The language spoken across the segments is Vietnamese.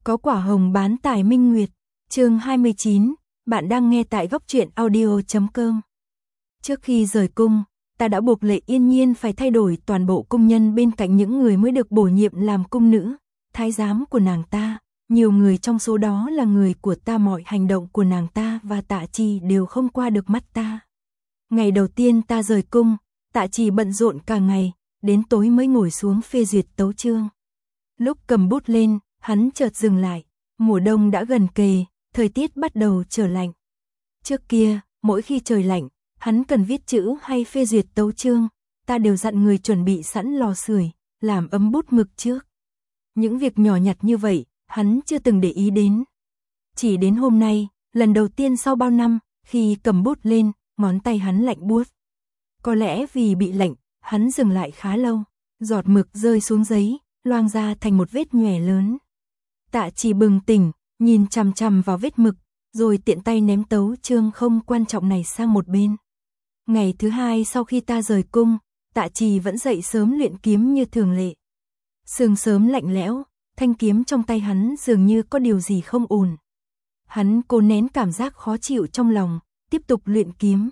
Có quả hồng bán tại Minh Nguyệt. Chương 29, bạn đang nghe tại góc truyện audio.com. Trước khi rời cung, ta đã buộc Lệ Yên Nhiên phải thay đổi toàn bộ cung nhân bên cạnh những người mới được bổ nhiệm làm cung nữ, thái giám của nàng ta. Nhiều người trong số đó là người của ta, mọi hành động của nàng ta và Tạ Trì đều không qua được mắt ta. Ngày đầu tiên ta rời cung, Tạ Trì bận rộn cả ngày, đến tối mới ngồi xuống phê duyệt tấu chương. Lúc cầm bút lên, hắn chợt dừng lại, mùa đông đã gần kề, thời tiết bắt đầu trở lạnh. Trước kia, mỗi khi trời lạnh, hắn cần viết chữ hay phê duyệt tấu chương, ta đều dặn người chuẩn bị sẵn lò sưởi, làm ấm bút mực trước. Những việc nhỏ nhặt như vậy, hắn chưa từng để ý đến. Chỉ đến hôm nay, lần đầu tiên sau bao năm, khi cầm bút lên, ngón tay hắn lạnh buốt. Có lẽ vì bị lạnh, hắn dừng lại khá lâu, giọt mực rơi xuống giấy, loang ra thành một vết nhòe lớn. Tạ Trì bừng tỉnh, nhìn chằm chằm vào vết mực, rồi tiện tay ném tấu chương không quan trọng này sang một bên. Ngày thứ hai sau khi ta rời cung, Tạ Trì vẫn dậy sớm luyện kiếm như thường lệ. Sương sớm lạnh lẽo, thanh kiếm trong tay hắn dường như có điều gì không ổn. Hắn cố nén cảm giác khó chịu trong lòng, tiếp tục luyện kiếm.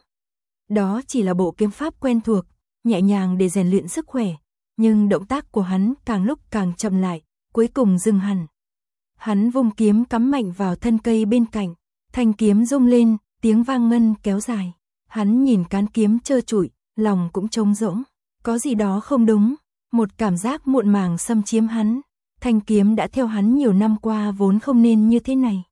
Đó chỉ là bộ kiếm pháp quen thuộc, nhẹ nhàng để rèn luyện sức khỏe, nhưng động tác của hắn càng lúc càng chậm lại, cuối cùng dừng hẳn. Hắn vung kiếm cắm mạnh vào thân cây bên cạnh, thanh kiếm rung lên, tiếng vang ngân kéo dài. Hắn nhìn cán kiếm trơ trụi, lòng cũng trống rỗng, có gì đó không đúng, một cảm giác muộn màng xâm chiếm hắn. Thanh kiếm đã theo hắn nhiều năm qua vốn không nên như thế này.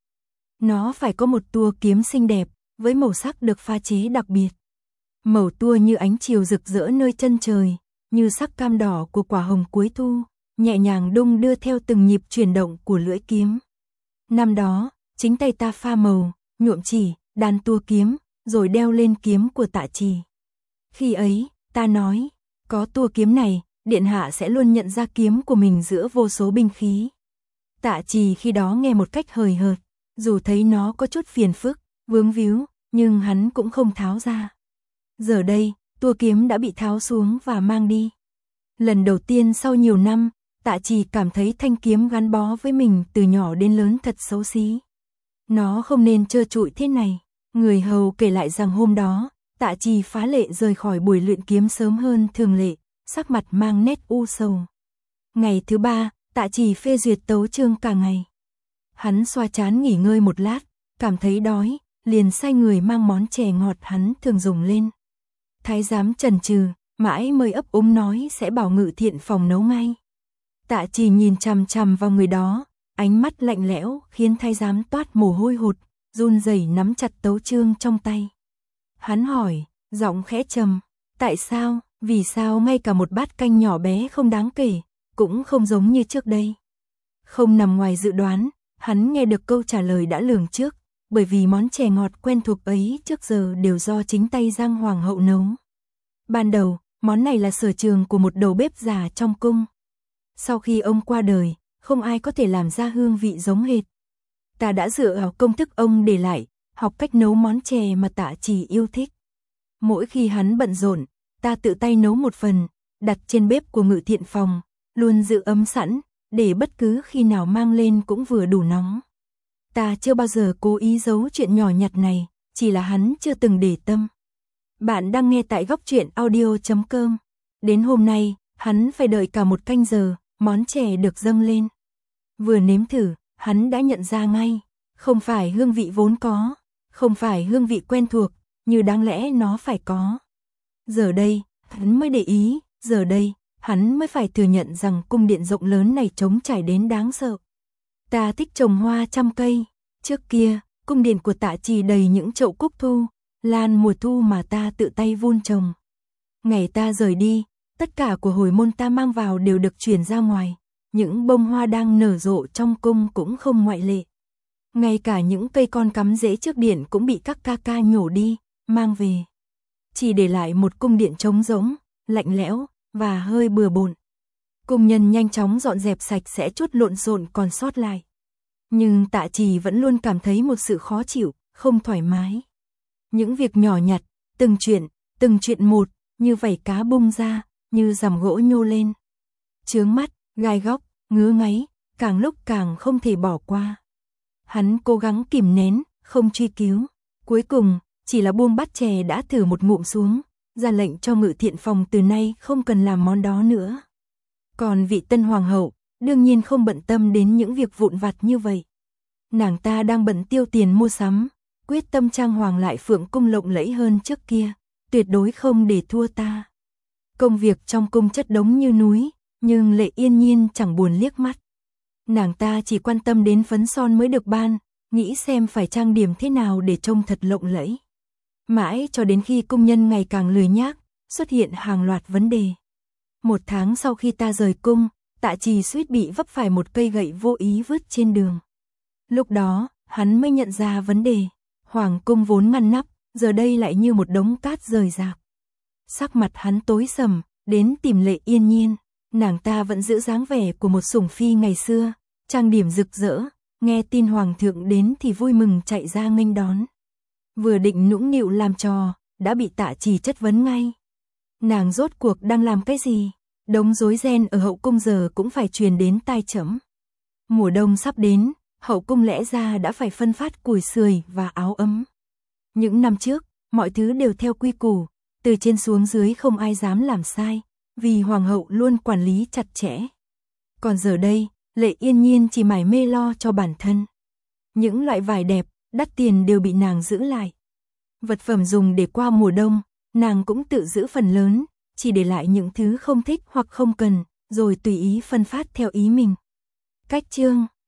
Nó phải có một tua kiếm xinh đẹp, với màu sắc được pha chế đặc biệt. Màu tua như ánh chiều rực rỡ nơi chân trời, như sắc cam đỏ của quả hồng cuối thu, nhẹ nhàng đung đưa theo từng nhịp chuyển động của lưỡi kiếm. Năm đó, chính tay ta pha màu, nhuộm chỉ, đan tua kiếm, rồi đeo lên kiếm của Tạ Trì. Khi ấy, ta nói, có tua kiếm này, điện hạ sẽ luôn nhận ra kiếm của mình giữa vô số binh khí. Tạ Trì khi đó nghe một cách hời hợt, dù thấy nó có chút phiền phức, vướng víu, nhưng hắn cũng không tháo ra. Giờ đây, tua kiếm đã bị tháo xuống và mang đi. Lần đầu tiên sau nhiều năm, Tạ Trì cảm thấy thanh kiếm gắn bó với mình từ nhỏ đến lớn thật xấu xí. Nó không nên trơ trụi thế này. Người hầu kể lại rằng hôm đó, Tạ Trì phá lệ rời khỏi buổi luyện kiếm sớm hơn thường lệ, sắc mặt mang nét u sầu. Ngày thứ ba, Tạ Trì phê duyệt tấu chương cả ngày. Hắn xoa trán nghỉ ngơi một lát, cảm thấy đói, liền sai người mang món chè ngọt hắn thường dùng lên. Thái giám chần chừ, mãi mới ấp úng nói sẽ bảo Ngự Thiện phòng nấu ngay. Tạ Trì nhìn chằm chằm vào người đó, ánh mắt lạnh lẽo khiến thái giám toát mồ hôi hột, run rẩy nắm chặt tấu chương trong tay. Hắn hỏi, giọng khẽ trầm, tại sao, vì sao ngay cả một bát canh nhỏ bé không đáng kể, cũng không giống như trước đây. Không nằm ngoài dự đoán, hắn nghe được câu trả lời đã lường trước, bởi vì món chè ngọt quen thuộc ấy trước giờ đều do chính tay Giang Hoàng hậu nấu. Ban đầu, món này là sở trường của một đầu bếp già trong cung. Sau khi ông qua đời, không ai có thể làm ra hương vị giống hệt. Ta đã dựa vào công thức ông để lại, học cách nấu món chè mà Tạ Trì yêu thích. Mỗi khi hắn bận rộn, ta tự tay nấu một phần, đặt trên bếp của Ngự Thiện phòng, luôn giữ ấm sẵn, để bất cứ khi nào mang lên cũng vừa đủ nóng. Ta chưa bao giờ cố ý giấu chuyện nhỏ nhặt này, chỉ là hắn chưa từng để tâm. Bạn đang nghe tại góc truyện audio.com. Đến hôm nay, hắn phải đợi cả một canh giờ, món chè được dâng lên. Vừa nếm thử, hắn đã nhận ra ngay, không phải hương vị vốn có, không phải hương vị quen thuộc, như đáng lẽ nó phải có. Giờ đây, hắn mới để ý, giờ đây, hắn mới phải thừa nhận rằng cung điện rộng lớn này trống trải đến đáng sợ. Ta thích trồng hoa trăm cây, trước kia, cung điện của Tạ Trì đầy những chậu cúc thu, lan mùa thu mà ta tự tay vun trồng. Ngày ta rời đi, tất cả của hồi môn ta mang vào đều được chuyển ra ngoài, những bông hoa đang nở rộ trong cung cũng không ngoại lệ. Ngay cả những cây con cắm rễ trước điện cũng bị các ca ca nhổ đi, mang về. Chỉ để lại một cung điện trống rỗng, lạnh lẽo, và hơi bừa bộn. Cung nhân nhanh chóng dọn dẹp sạch sẽ chút lộn xộn còn sót lại. Nhưng Tạ Trì vẫn luôn cảm thấy một sự khó chịu, không thoải mái. Những việc nhỏ nhặt, từng chuyện một, như vảy cá bung ra, như rằm gỗ nhô lên. Chướng mắt, gai góc, ngứa ngáy, càng lúc càng không thể bỏ qua. Hắn cố gắng kìm nén, không truy cứu. Cuối cùng, chỉ là buông bát chè đã thử một ngụm xuống, ra lệnh cho Ngự Thiện Phòng từ nay không cần làm món đó nữa. Còn vị tân hoàng hậu, đương nhiên không bận tâm đến những việc vụn vặt như vậy. Nàng ta đang bận tiêu tiền mua sắm, quyết tâm trang hoàng lại Phượng cung lộng lẫy hơn trước kia, tuyệt đối không để thua ta. Công việc trong cung chất đống như núi, nhưng Lệ Yên Nhiên chẳng buồn liếc mắt. Nàng ta chỉ quan tâm đến phấn son mới được ban, nghĩ xem phải trang điểm thế nào để trông thật lộng lẫy. Mãi cho đến khi cung nhân ngày càng lười nhác, xuất hiện hàng loạt vấn đề. 1 tháng sau khi ta rời cung, Tạ Trì suýt bị vấp phải một cây gậy vô ý vứt trên đường. Lúc đó, hắn mới nhận ra vấn đề. Hoàng cung vốn ngăn nắp, giờ đây lại như một đống cát rời rạc. Sắc mặt hắn tối sầm, đến tìm Lệ Yên Nhiên. Nàng ta vẫn giữ dáng vẻ của một sủng phi ngày xưa, trang điểm rực rỡ, nghe tin hoàng thượng đến thì vui mừng chạy ra nghênh đón. Vừa định nũng nịu làm trò, đã bị Tạ Trì chất vấn ngay. Nàng rốt cuộc đang làm cái gì? Đống rối ren ở hậu cung giờ cũng phải truyền đến tai trẫm. Mùa đông sắp đến, hậu cung lẽ ra đã phải phân phát củi sưởi và áo ấm. Những năm trước, mọi thứ đều theo quy củ, từ trên xuống dưới không ai dám làm sai, vì hoàng hậu luôn quản lý chặt chẽ. Còn giờ đây, Lệ Yên Nhiên chỉ mải mê lo cho bản thân. Những loại vải đẹp, đắt tiền đều bị nàng giữ lại. Vật phẩm dùng để qua mùa đông, nàng cũng tự giữ phần lớn, chỉ để lại những thứ không thích hoặc không cần, rồi tùy ý phân phát theo ý mình. Cách chương